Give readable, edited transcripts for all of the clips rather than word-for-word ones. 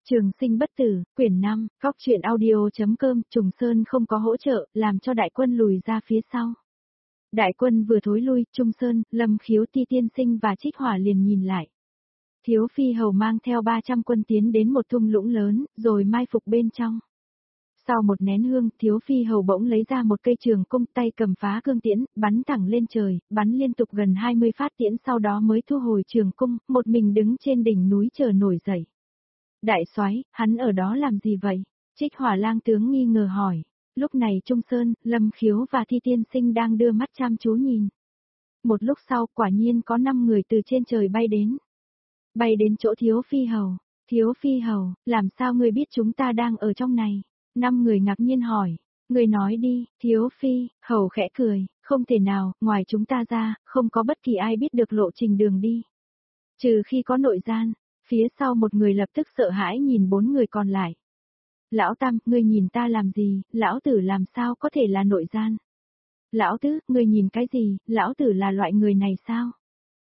Trường sinh bất tử, quyển 5, góc truyện audio.com, Trùng Sơn không có hỗ trợ, làm cho đại quân lùi ra phía sau. Đại quân vừa thối lui, Trung Sơn, Lâm Khiếu, Ti Tiên Sinh và Trích Hỏa liền nhìn lại. Thiếu Phi Hầu mang theo 300 quân tiến đến một thung lũng lớn, rồi mai phục bên trong. Sau một nén hương, Thiếu Phi Hầu bỗng lấy ra một cây trường cung, tay cầm phá cương tiễn, bắn thẳng lên trời, bắn liên tục gần 20 phát tiễn, sau đó mới thu hồi trường cung, một mình đứng trên đỉnh núi chờ nổi dậy. Đại soái, hắn ở đó làm gì vậy? Trích Hỏa lang tướng nghi ngờ hỏi. Lúc này Trung Sơn, Lâm Khiếu và Thi Tiên Sinh đang đưa mắt chăm chú nhìn. Một lúc sau, quả nhiên có 5 người từ trên trời bay đến. Bay đến chỗ Thiếu Phi Hầu. Thiếu Phi Hầu, làm sao ngươi biết chúng ta đang ở trong này? 5 người ngạc nhiên hỏi. Ngươi nói đi, Thiếu Phi Hầu khẽ cười, không thể nào, ngoài chúng ta ra, không có bất kỳ ai biết được lộ trình đường đi. Trừ khi có nội gian. Phía sau một người lập tức sợ hãi nhìn 4 người còn lại. Lão Tam, ngươi nhìn ta làm gì, lão tử làm sao có thể là nội gian? Lão Tứ, ngươi nhìn cái gì, lão tử là loại người này sao?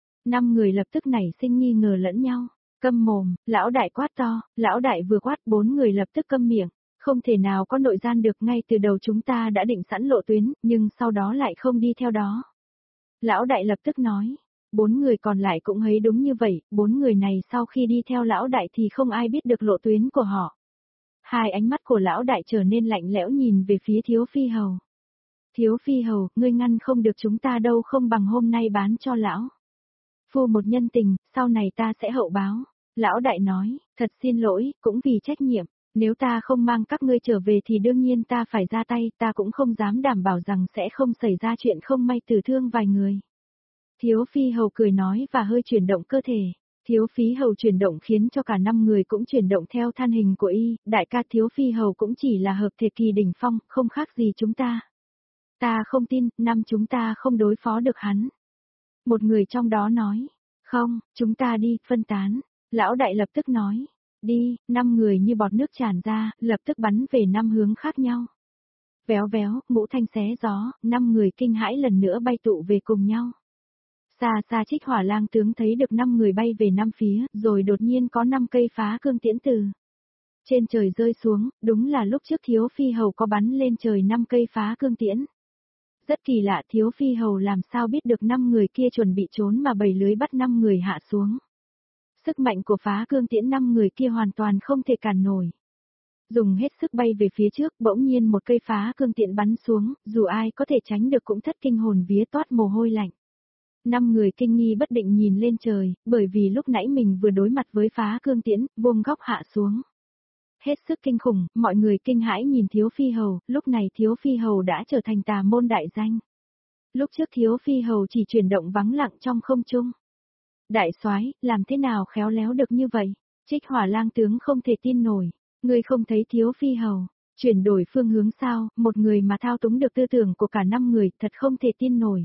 5 người lập tức nảy sinh nghi ngờ lẫn nhau. Câm mồm, lão đại quát to, lão đại vừa quát 4 người lập tức câm miệng. Không thể nào có nội gian được, ngay từ đầu chúng ta đã định sẵn lộ tuyến, nhưng sau đó lại không đi theo đó. Lão đại lập tức nói. 4 người còn lại cũng thấy đúng như vậy, 4 người này sau khi đi theo lão đại thì không ai biết được lộ tuyến của họ. Hai ánh mắt của lão đại trở nên lạnh lẽo nhìn về phía Thiếu Phi Hầu. Thiếu Phi Hầu, ngươi ngăn không được chúng ta đâu, không bằng hôm nay bán cho lão phu một nhân tình, sau này ta sẽ hậu báo. Lão đại nói, thật xin lỗi, cũng vì trách nhiệm, nếu ta không mang các ngươi trở về thì đương nhiên ta phải ra tay, ta cũng không dám đảm bảo rằng sẽ không xảy ra chuyện không may tử thương vài người. Thiếu Phi Hầu cười nói và hơi chuyển động cơ thể. Thiếu Phi Hầu chuyển động khiến cho cả 5 người cũng chuyển động theo thân hình của y, đại ca Thiếu Phi Hầu cũng chỉ là hợp thể kỳ đỉnh phong, không khác gì chúng ta. Ta không tin, chúng ta không đối phó được hắn. Một người trong đó nói, không, chúng ta đi, phân tán. Lão đại lập tức nói, đi, 5 người như bọt nước tràn ra, lập tức bắn về 5 hướng khác nhau. Véo véo, ngũ thanh xé gió, 5 người kinh hãi lần nữa bay tụ về cùng nhau. Xa xa Trích Hỏa lang tướng thấy được 5 người bay về 5 phía, rồi đột nhiên có 5 cây phá cương tiễn từ trên trời rơi xuống, đúng là lúc trước Thiếu Phi Hầu có bắn lên trời 5 cây phá cương tiễn. Rất kỳ lạ, Thiếu Phi Hầu làm sao biết được 5 người kia chuẩn bị trốn mà bày lưới bắt 5 người hạ xuống. Sức mạnh của phá cương tiễn 5 người kia hoàn toàn không thể cản nổi. Dùng hết sức bay về phía trước, bỗng nhiên một cây phá cương tiễn bắn xuống, dù ai có thể tránh được cũng thất kinh hồn vía toát mồ hôi lạnh. 5 người kinh nghi bất định nhìn lên trời, bởi vì lúc nãy mình vừa đối mặt với phá cương tiễn, vuông góc hạ xuống. Hết sức kinh khủng, mọi người kinh hãi nhìn Thiếu Phi Hầu, lúc này Thiếu Phi Hầu đã trở thành tà môn đại danh. Lúc trước Thiếu Phi Hầu chỉ chuyển động vắng lặng trong không trung. Đại soái, làm thế nào khéo léo được như vậy? Trích Hỏa lang tướng không thể tin nổi. Ngươi không thấy Thiếu Phi Hầu chuyển đổi phương hướng sao, một người mà thao túng được tư tưởng của cả 5 người, thật không thể tin nổi.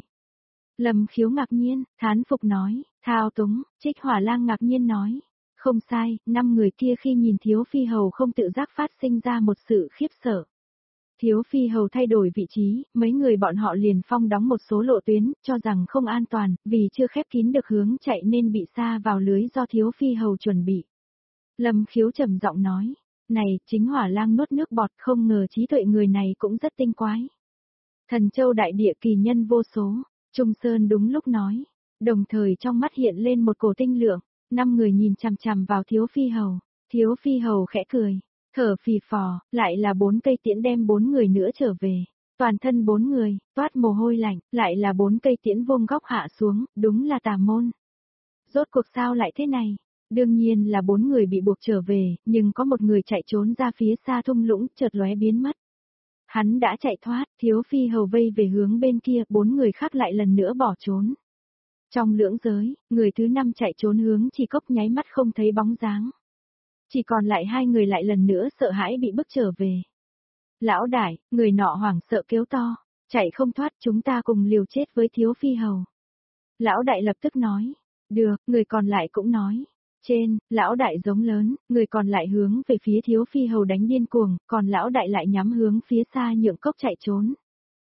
Lâm Khiếu ngạc nhiên, thán phục nói, thao túng, Trích Hỏa lang ngạc nhiên nói. Không sai, 5 người kia khi nhìn Thiếu Phi Hầu không tự giác phát sinh ra một sự khiếp sợ. Thiếu Phi Hầu thay đổi vị trí, mấy người bọn họ liền phong đóng một số lộ tuyến, cho rằng không an toàn, vì chưa khép kín được hướng chạy nên bị sa vào lưới do Thiếu Phi Hầu chuẩn bị. Lâm Khiếu trầm giọng nói, này, chính Hỏa lang nuốt nước bọt, không ngờ trí tuệ người này cũng rất tinh quái. Thần Châu đại địa kỳ nhân vô số, Trung Sơn đúng lúc nói, đồng thời trong mắt hiện lên một cổ tinh lượng. 5 người nhìn chằm chằm vào Thiếu Phi Hầu. Thiếu Phi Hầu khẽ cười, thở phì phò, lại là 4 cây tiễn đem 4 người nữa trở về. Toàn thân 4 người, toát mồ hôi lạnh, lại là 4 cây tiễn vuông góc hạ xuống, đúng là tà môn. Rốt cuộc sao lại thế này? Đương nhiên là 4 người bị buộc trở về, nhưng có một người chạy trốn ra phía xa thung lũng, chợt lóe biến mất. Hắn đã chạy thoát, Thiếu Phi Hầu vây về hướng bên kia, 4 người khác lại lần nữa bỏ trốn. Trong lưỡng giới, người thứ 5 chạy trốn hướng Chỉ Cốc nháy mắt không thấy bóng dáng. Chỉ còn lại 2 người lại lần nữa sợ hãi bị bức trở về. Lão đại, người nọ hoảng sợ kêu to, chạy không thoát, chúng ta cùng liều chết với Thiếu Phi Hầu. Lão đại lập tức nói, được, người còn lại cũng nói. Trên, lão đại giống lớn, người còn lại hướng về phía Thiếu Phi Hầu đánh điên cuồng, còn lão đại lại nhắm hướng phía xa Nhượng Cốc chạy trốn.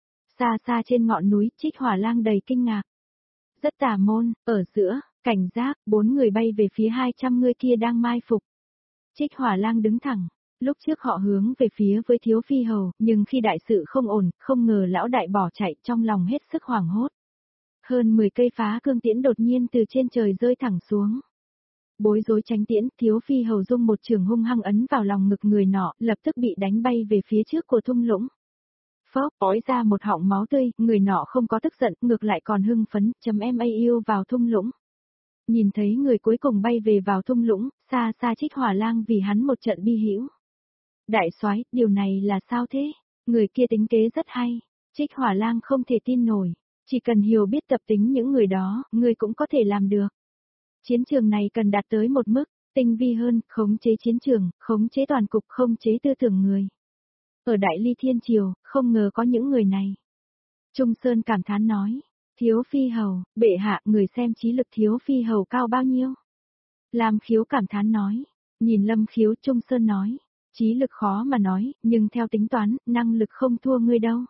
Xa xa trên ngọn núi, Trích Hỏa lang đầy kinh ngạc. Rất tà môn, ở giữa, cảnh giác, 4 người bay về phía 200 người kia đang mai phục. Trích Hỏa Lang đứng thẳng. Lúc trước họ hướng về phía với Thiếu Phi Hầu, nhưng khi đại sự không ổn, không ngờ lão đại bỏ chạy, trong lòng hết sức hoảng hốt. Hơn 10 cây phá cương tiễn đột nhiên từ trên trời rơi thẳng xuống. Bối rối tránh tiễn, Thiếu Phi Hầu dung một trường hung hăng ấn vào lòng ngực người nọ, lập tức bị đánh bay về phía trước của thung lũng. Phốc, ói ra một họng máu tươi, người nọ không có tức giận, ngược lại còn hưng phấn, em yêu vào thung lũng. Nhìn thấy người cuối cùng bay về vào thung lũng, xa xa Trích Hỏa Lang vì hắn một trận bi hữu. Đại soái, điều này là sao thế? Người kia tính kế rất hay. Trích Hỏa Lang không thể tin nổi. Chỉ cần hiểu biết tập tính những người đó, người cũng có thể làm được. Chiến trường này cần đạt tới một mức, tinh vi hơn, khống chế chiến trường, khống chế toàn cục, khống chế tư tưởng người. Ở Đại Ly Thiên Triều, không ngờ có những người này. Trung Sơn cảm thán nói, Thiếu Phi Hầu, bệ hạ, người xem trí lực Thiếu Phi Hầu cao bao nhiêu. Lam Khiếu cảm thán nói, nhìn Lâm Khiếu. Trung Sơn nói, trí lực khó mà nói, nhưng theo tính toán, năng lực không thua ngươi đâu.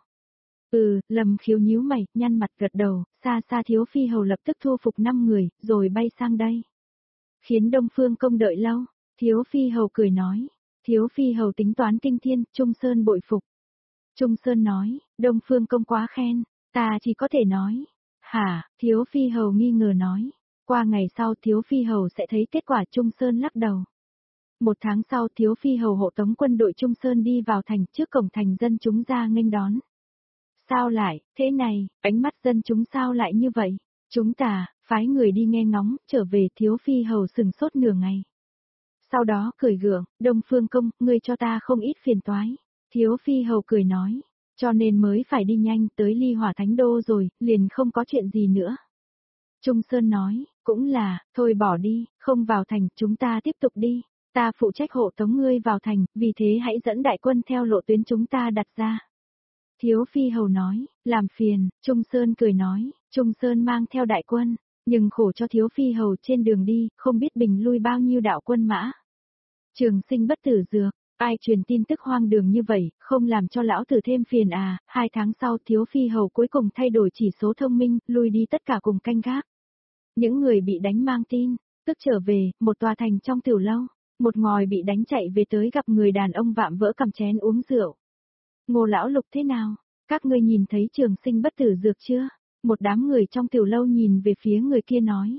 Lâm Khiếu nhíu mày, nhăn mặt gật đầu, xa xa Thiếu Phi Hầu lập tức thu phục 5 người, rồi bay sang đây. Khiến Đông Phương Công đợi lâu, Thiếu Phi Hầu cười nói, Thiếu Phi Hầu tính toán kinh thiên, Trung Sơn bội phục. Trung Sơn nói, Đông Phương Công quá khen, ta chỉ có thể nói. Hả, Thiếu Phi Hầu nghi ngờ nói, qua ngày sau Thiếu Phi Hầu sẽ thấy kết quả. Trung Sơn lắc đầu. 1 tháng sau Thiếu Phi Hầu hộ tống quân đội Trung Sơn đi vào thành, trước cổng thành dân chúng ra nghênh đón. Sao lại, thế này, ánh mắt dân chúng sao lại như vậy? Chúng ta, phái người đi nghe ngóng, trở về. Thiếu Phi Hầu sừng sốt nửa ngày. Sau đó cười gượng, Đông Phương Công, ngươi cho ta không ít phiền toái. Thiếu Phi Hầu cười nói, cho nên mới phải đi nhanh, tới Ly Hỏa Thánh Đô rồi, liền không có chuyện gì nữa. Trung Sơn nói, cũng là, thôi bỏ đi, không vào thành, chúng ta tiếp tục đi. Ta phụ trách hộ tống ngươi vào thành, vì thế hãy dẫn đại quân theo lộ tuyến chúng ta đặt ra. Thiếu Phi Hầu nói, làm phiền. Trung Sơn cười nói, Trung Sơn mang theo đại quân, nhưng khổ cho Thiếu Phi Hầu trên đường đi, không biết bình lui bao nhiêu đạo quân mã. Trường Sinh bất tử dược, ai truyền tin tức hoang đường như vậy, không làm cho lão tử thêm phiền à? 2 tháng sau Thiếu Phi Hầu cuối cùng thay đổi chỉ số thông minh, lui đi tất cả cùng canh gác. Những người bị đánh mang tin, tức trở về, một tòa thành trong tiểu lâu, một ngòi bị đánh chạy về tới gặp người đàn ông vạm vỡ cầm chén uống rượu. Ngô lão Lục thế nào? Các ngươi nhìn thấy Trường Sinh bất tử dược chưa? Một đám người trong tiểu lâu nhìn về phía người kia nói.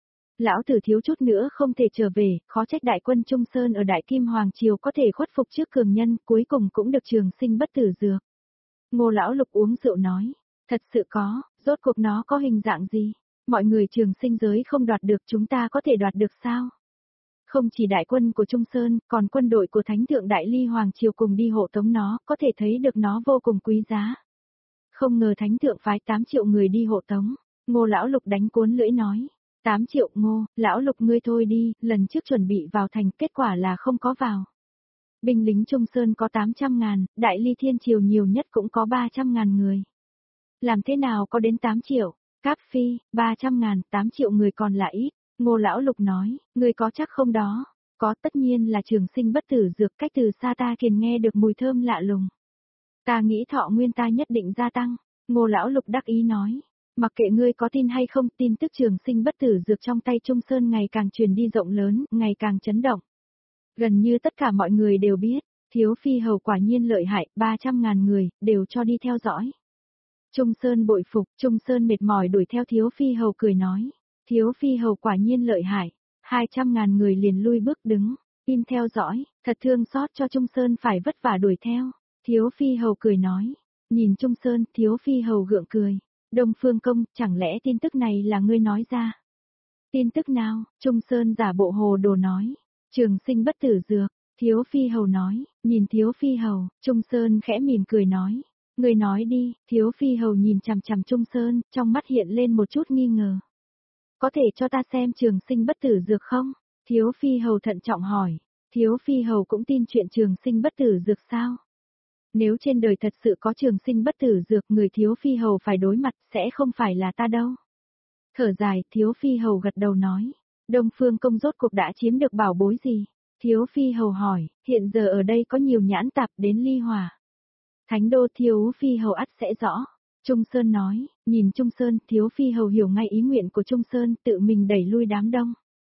Lão tử thiếu chút nữa không thể trở về, khó trách đại quân Trung Sơn ở Đại Kim Hoàng Triều có thể khuất phục trước cường nhân, cuối cùng cũng được Trường Sinh bất tử dược. Ngô lão Lục uống rượu nói, thật sự có, rốt cuộc nó có hình dạng gì? Mọi người Trường Sinh giới không đoạt được, chúng ta có thể đoạt được sao? Không chỉ đại quân của Trung Sơn, còn quân đội của Thánh Thượng Đại Ly Hoàng Triều cùng đi hộ tống nó, có thể thấy được nó vô cùng quý giá. Không ngờ Thánh Thượng phái 8 triệu người đi hộ tống. Ngô lão Lục đánh cuốn lưỡi nói, 8 triệu. Ngô, lão Lục ngươi thôi đi, lần trước chuẩn bị vào thành, kết quả là không có vào. Binh lính Trung Sơn có 800.000, Đại Ly Thiên Triều nhiều nhất cũng có 300.000 người. Làm thế nào có đến 8 triệu? Cáp Phi, 300.000, 8 triệu người còn là ít. Ngô lão Lục nói, ngươi có chắc không đó? Có, tất nhiên là Trường Sinh bất tử dược, cách từ xa ta kiền nghe được mùi thơm lạ lùng. Ta nghĩ thọ nguyên ta nhất định gia tăng. Ngô lão Lục đắc ý nói, mặc kệ ngươi có tin hay không, tin tức Trường Sinh bất tử dược trong tay Trung Sơn ngày càng truyền đi rộng lớn, ngày càng chấn động. Gần như tất cả mọi người đều biết, Thiếu Phi Hầu quả nhiên lợi hại, 300.000 người, đều cho đi theo dõi. Trung Sơn bội phục, Trung Sơn mệt mỏi đuổi theo Thiếu Phi Hầu cười nói, Thiếu Phi Hầu quả nhiên lợi hại, 200.000 người liền lui bước đứng, im theo dõi, thật thương xót cho Trung Sơn phải vất vả đuổi theo. Thiếu Phi Hầu cười nói, nhìn Trung Sơn, Thiếu Phi Hầu gượng cười, Đông Phương Công, chẳng lẽ tin tức này là ngươi nói ra? Tin tức nào? Trung Sơn giả bộ hồ đồ nói, Trường Sinh bất tử dược. Thiếu Phi Hầu nói, nhìn Thiếu Phi Hầu, Trung Sơn khẽ mỉm cười nói, ngươi nói đi. Thiếu Phi Hầu nhìn chằm chằm Trung Sơn, trong mắt hiện lên một chút nghi ngờ. Có thể cho ta xem Trường Sinh bất tử dược không? Thiếu Phi Hầu thận trọng hỏi, Thiếu Phi Hầu cũng tin chuyện Trường Sinh bất tử dược sao? Nếu trên đời thật sự có Trường Sinh bất tử dược, người Thiếu Phi Hầu phải đối mặt sẽ không phải là ta đâu. Thở dài, Thiếu Phi Hầu gật đầu nói, Đông Phương Công rốt cuộc đã chiếm được bảo bối gì? Thiếu Phi Hầu hỏi, hiện giờ ở đây có nhiều nhãn tạp đến Ly Hỏa Thánh Đô. Thiếu Phi Hầu ắt sẽ rõ. Trung Sơn nói, nhìn Trung Sơn, Thiếu Phi Hầu hiểu ngay ý nguyện của Trung Sơn, tự mình đẩy lui đám đông.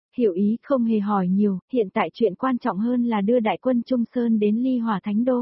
Hiểu ý không hề hỏi nhiều, hiện tại chuyện quan trọng hơn là đưa đại quân Trung Sơn đến Ly Hỏa Thánh Đô.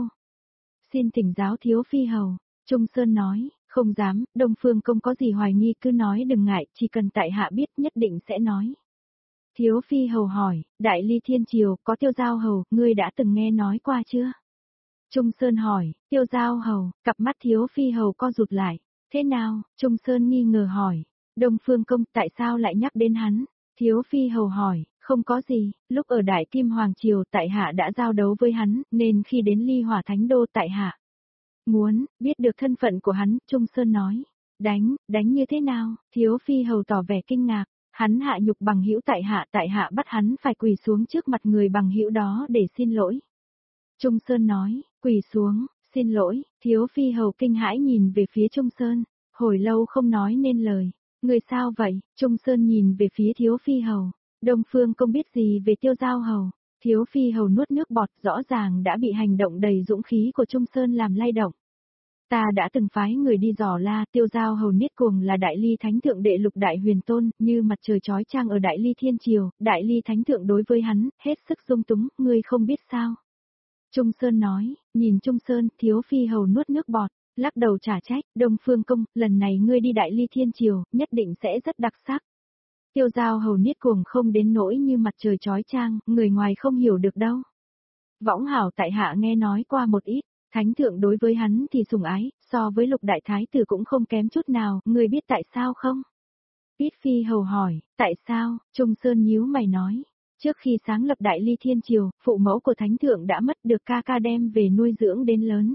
Xin thỉnh giáo thiếu phi hầu, Trung Sơn nói, không dám, Đông Phương Công có gì hoài nghi cứ nói đừng ngại, chỉ cần tại hạ biết nhất định sẽ nói. Thiếu phi hầu hỏi, Đại Ly Thiên Triều có Tiêu Giao hầu, ngươi đã từng nghe nói qua chưa? Trung Sơn hỏi, Tiêu Giao hầu, cặp mắt thiếu phi hầu co rụt lại, thế nào? Trung Sơn nghi ngờ hỏi, Đông Phương Công tại sao lại nhắc đến hắn? Thiếu phi hầu hỏi, không có gì, lúc ở Đại Kim Hoàng Triều tại hạ đã giao đấu với hắn, nên khi đến Ly Hỏa Thánh Đô tại hạ muốn biết được thân phận của hắn, Trung Sơn nói, đánh như thế nào? Thiếu phi hầu tỏ vẻ kinh ngạc, hắn hạ nhục bằng hữu tại hạ bắt hắn phải quỳ xuống trước mặt người bằng hữu đó để xin lỗi. Trung Sơn nói, quỳ xuống, xin lỗi, thiếu phi hầu kinh hãi nhìn về phía Trung Sơn, hồi lâu không nói nên lời. Người sao vậy? Trung Sơn nhìn về phía thiếu phi hầu. Đông Phương Công biết gì về Tiêu Giao hầu? Thiếu phi hầu nuốt nước bọt, rõ ràng đã bị hành động đầy dũng khí của Trung Sơn làm lay động. Ta đã từng phái người đi dò la, Tiêu Giao hầu Niết Cuồng là Đại Ly Thánh Thượng đệ lục đại huyền tôn, như mặt trời chói chang ở Đại Ly Thiên Triều, Đại Ly Thánh Thượng đối với hắn, hết sức dung túng, ngươi không biết sao? Trung Sơn nói, nhìn Trung Sơn, thiếu phi hầu nuốt nước bọt, lắc đầu trả trách, Đông Phương Công, lần này ngươi đi Đại Ly Thiên Triều, nhất định sẽ rất đặc sắc. Tiêu Giao hầu Niết Cuồng không đến nỗi như mặt trời chói chang, người ngoài không hiểu được đâu. Võng hảo tại hạ nghe nói qua một ít, Thánh Thượng đối với hắn thì sủng ái, so với Lục Đại Thái Tử cũng không kém chút nào, ngươi biết tại sao không? Ít phi hầu hỏi, tại sao? Trung Sơn nhíu mày nói. Trước khi sáng lập Đại Ly Thiên Triều, phụ mẫu của Thánh Thượng đã mất được ca ca đem về nuôi dưỡng đến lớn.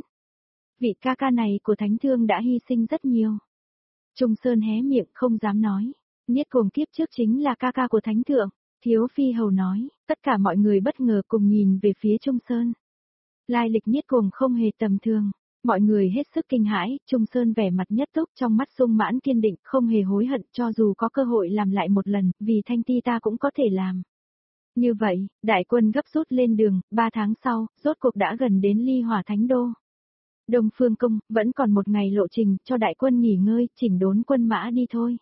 Vị ca ca này của Thánh Thượng đã hy sinh rất nhiều. Trung Sơn hé miệng không dám nói. Niết Cuồng kiếp trước chính là ca ca của Thánh Thượng. Thiếu phi hầu nói, tất cả mọi người bất ngờ cùng nhìn về phía Trung Sơn. Lai lịch Niết Cuồng không hề tầm thường. Mọi người hết sức kinh hãi, Trung Sơn vẻ mặt nhất túc trong mắt sung mãn kiên định, không hề hối hận cho dù có cơ hội làm lại một lần, vì Thanh Ti ta cũng có thể làm. Như vậy, đại quân gấp rút lên đường, 3 tháng sau, rốt cuộc đã gần đến Ly Hỏa Thánh Đô. Đông Phương Công, vẫn còn một ngày lộ trình, cho đại quân nghỉ ngơi, chỉnh đốn quân mã đi thôi.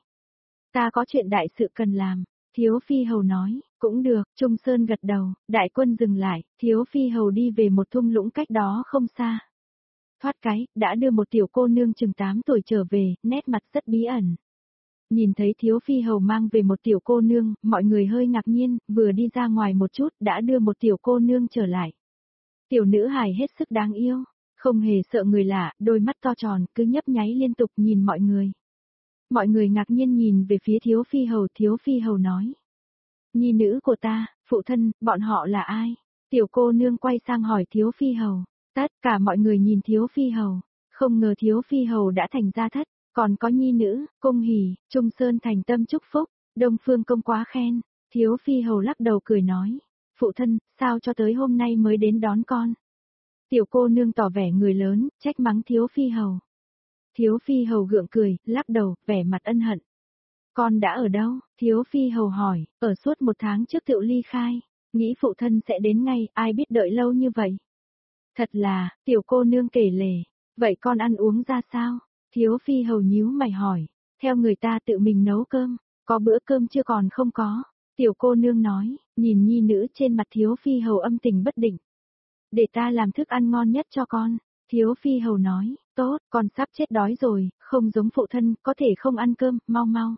Ta có chuyện đại sự cần làm, Thiếu Phi Hầu nói, cũng được, Trung Sơn gật đầu, đại quân dừng lại, Thiếu Phi Hầu đi về một thung lũng cách đó không xa. Thoát cái, đã đưa một tiểu cô nương chừng 8 tuổi trở về, nét mặt rất bí ẩn. Nhìn thấy Thiếu Phi Hầu mang về một tiểu cô nương, mọi người hơi ngạc nhiên, vừa đi ra ngoài một chút đã đưa một tiểu cô nương trở lại. Tiểu nữ hài hết sức đáng yêu, không hề sợ người lạ, đôi mắt to tròn, cứ nhấp nháy liên tục nhìn mọi người. Mọi người ngạc nhiên nhìn về phía Thiếu Phi Hầu nói. Nhi nữ của ta, phụ thân, bọn họ là ai? Tiểu cô nương quay sang hỏi Thiếu Phi Hầu. Tất cả mọi người nhìn Thiếu Phi Hầu, không ngờ Thiếu Phi Hầu đã thành gia thất. Còn có nhi nữ, cung hỉ, Trung Sơn thành tâm chúc phúc, Đông Phương Công quá khen, Thiếu Phi Hầu lắc đầu cười nói, phụ thân, sao cho tới hôm nay mới đến đón con? Tiểu cô nương tỏ vẻ người lớn, trách mắng Thiếu Phi Hầu. Thiếu Phi Hầu gượng cười, lắc đầu, vẻ mặt ân hận. Con đã ở đâu? Thiếu Phi Hầu hỏi, ở suốt 1 tháng trước Tựu ly khai, nghĩ phụ thân sẽ đến ngay, ai biết đợi lâu như vậy. Thật là, tiểu cô nương kể lể, vậy con ăn uống ra sao? Thiếu Phi Hầu nhíu mày hỏi, theo người ta tự mình nấu cơm, có bữa cơm chưa còn không có. Tiểu cô nương nói, nhìn nhi nữ trên mặt Thiếu Phi Hầu âm tình bất định. Để ta làm thức ăn ngon nhất cho con. Thiếu Phi Hầu nói, tốt, con sắp chết đói rồi, không giống phụ thân, có thể không ăn cơm, mau mau.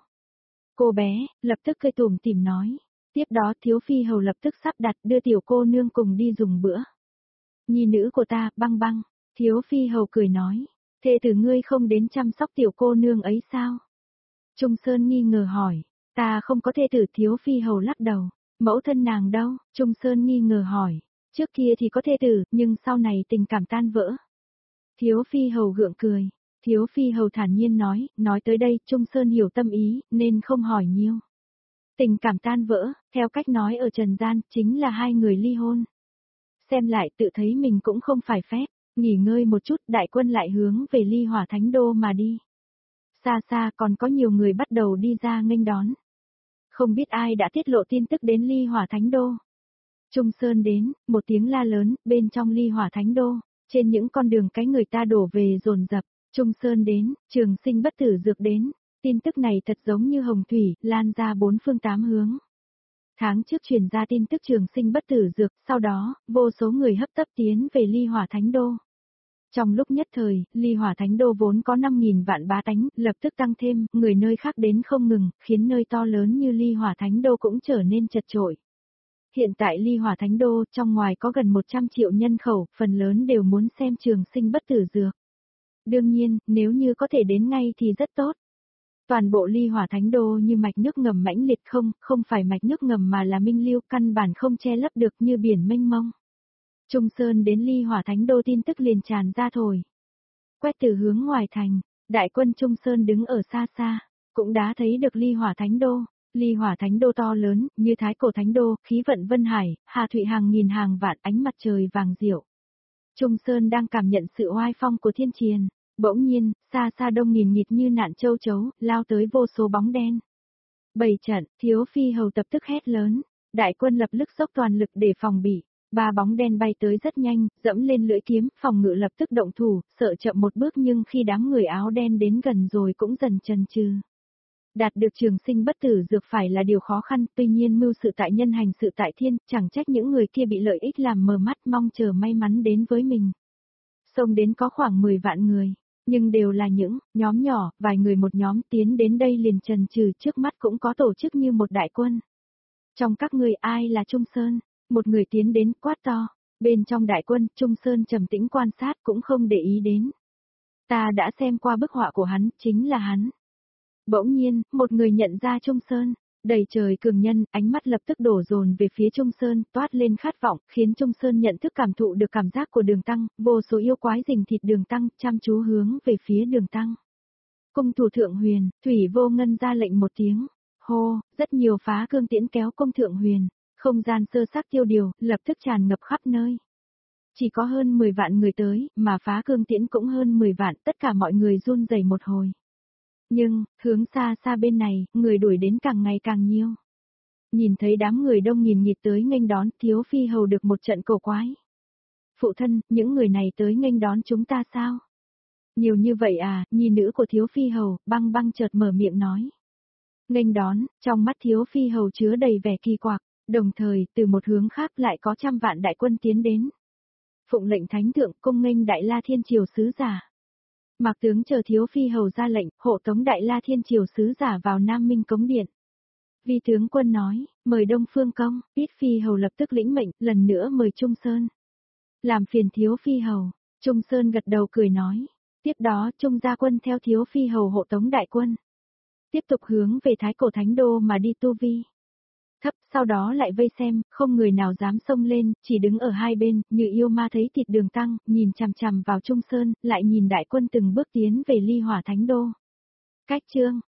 Cô bé, lập tức cười tủm tỉm nói. Tiếp đó Thiếu Phi Hầu lập tức sắp đặt đưa tiểu cô nương cùng đi dùng bữa. Nhi nữ của ta, băng băng. Thiếu Phi Hầu cười nói. Thê tử ngươi không đến chăm sóc tiểu cô nương ấy sao? Trung Sơn nghi ngờ hỏi, ta không có thê tử. Thiếu Phi Hầu lắc đầu, mẫu thân nàng đâu? Trung Sơn nghi ngờ hỏi, trước kia thì có thê tử, nhưng sau này tình cảm tan vỡ. Thiếu Phi Hầu gượng cười, Thiếu Phi Hầu thản nhiên nói tới đây Trung Sơn hiểu tâm ý, nên không hỏi nhiều. Tình cảm tan vỡ, theo cách nói ở trần gian, chính là hai người ly hôn. Xem lại tự thấy mình cũng không phải phép. Nghỉ ngơi một chút, đại quân lại hướng về Ly Hỏa Thánh Đô mà đi. Xa xa còn có nhiều người bắt đầu đi ra nghênh đón. Không biết ai đã tiết lộ tin tức đến Ly Hỏa Thánh Đô. Trung Sơn đến, một tiếng la lớn, bên trong Ly Hỏa Thánh Đô, trên những con đường cái người ta đổ về dồn dập. Trung Sơn đến, Trường Sinh bất tử dược đến, tin tức này thật giống như hồng thủy, lan ra 4 phương 8 hướng. Tháng trước truyền ra tin tức trường sinh bất tử dược, sau đó, vô số người hấp tấp tiến về Ly Hỏa Thánh Đô. Trong lúc nhất thời, Ly Hỏa Thánh Đô vốn có 5.000 vạn bá tánh, lập tức tăng thêm, người nơi khác đến không ngừng, khiến nơi to lớn như Ly Hỏa Thánh Đô cũng trở nên chật chội. Hiện tại Ly Hỏa Thánh Đô, trong ngoài có gần 100 triệu nhân khẩu, phần lớn đều muốn xem trường sinh bất tử dược. Đương nhiên, nếu như có thể đến ngay thì rất tốt. Toàn bộ Ly Hỏa Thánh Đô như mạch nước ngầm mãnh liệt không phải mạch nước ngầm mà là minh lưu, căn bản không che lấp được như biển mênh mông. Trung Sơn đến Ly Hỏa Thánh Đô tin tức liền tràn ra thổi. Quét từ hướng ngoài thành, đại quân Trung Sơn đứng ở xa xa, cũng đã thấy được Ly Hỏa Thánh Đô. Ly Hỏa Thánh Đô to lớn, như Thái Cổ Thánh Đô, khí vận vân hải, hà thụy hàng nghìn hàng vạn, ánh mặt trời vàng diệu. Trung Sơn đang cảm nhận sự oai phong của thiên triền. Bỗng nhiên, xa xa đông nghìn nghịt như nạn châu chấu, lao tới vô số bóng đen. Bày trận, Thiếu Phi Hầu tập tức hét lớn, đại quân lập tức dốc toàn lực để phòng bị. Ba bóng đen bay tới rất nhanh, dẫm lên lưỡi kiếm, phòng ngự lập tức động thủ, sợ chậm một bước nhưng khi đám người áo đen đến gần rồi cũng dần chần chừ. Đạt được trường sinh bất tử dược phải là điều khó khăn, tuy nhiên mưu sự tại nhân hành sự tại thiên, chẳng trách những người kia bị lợi ích làm mờ mắt mong chờ may mắn đến với mình. Xông đến có khoảng 10 vạn người. Nhưng đều là những nhóm nhỏ, vài người một nhóm tiến đến đây liền chần chừ, trước mắt cũng có tổ chức như một đại quân. Trong các người ai là Trung Sơn? Một người tiến đến quát to. Bên trong đại quân, Trung Sơn trầm tĩnh quan sát cũng không để ý đến. Ta đã xem qua bức họa của hắn, chính là hắn. Bỗng nhiên, một người nhận ra Trung Sơn. Đầy trời cường nhân, ánh mắt lập tức đổ dồn về phía Trung Sơn, toát lên khát vọng, khiến Trung Sơn nhận thức cảm thụ được cảm giác của Đường Tăng, vô số yêu quái rình thịt Đường Tăng, chăm chú hướng về phía Đường Tăng. Cung thủ Thượng Huyền, Thủy Vô Ngân ra lệnh một tiếng, hô, rất nhiều phá cương tiễn kéo cung Thượng Huyền, không gian sơ xác tiêu điều, lập tức tràn ngập khắp nơi. Chỉ có hơn 10 vạn người tới, mà phá cương tiễn cũng hơn 10 vạn, tất cả mọi người run rẩy một hồi. Nhưng, hướng xa xa bên này, người đuổi đến càng ngày càng nhiều. Nhìn thấy đám người đông nghìn nghịt tới nghênh đón, Thiếu Phi Hầu được một trận cổ quái. Phụ thân, những người này tới nghênh đón chúng ta sao? Nhiều như vậy à, nhi nữ của Thiếu Phi Hầu, băng băng chợt mở miệng nói. Nghênh đón, trong mắt Thiếu Phi Hầu chứa đầy vẻ kỳ quặc, đồng thời, từ một hướng khác lại có trăm vạn đại quân tiến đến. Phụng lệnh thánh thượng cung nghênh Đại La Thiên Triều sứ giả. Mạc tướng chờ Thiếu Phi Hầu ra lệnh, hộ tống Đại La Thiên Triều sứ giả vào Nam Minh Cống Điện. Vi tướng quân nói, mời Đông Phương Công, Tiết Phi Hầu lập tức lĩnh mệnh, lần nữa mời Trung Sơn. Làm phiền Thiếu Phi Hầu, Trung Sơn gật đầu cười nói. Tiếp đó Trung gia quân theo Thiếu Phi Hầu hộ tống đại quân. Tiếp tục hướng về Thái Cổ Thánh Đô mà đi tu vi. Thấp, sau đó lại vây xem, không người nào dám xông lên, chỉ đứng ở hai bên, như yêu ma thấy thịt Đường Tăng, nhìn chằm chằm vào Trung Sơn, lại nhìn đại quân từng bước tiến về Ly Hỏa Thánh Đô. Cách chương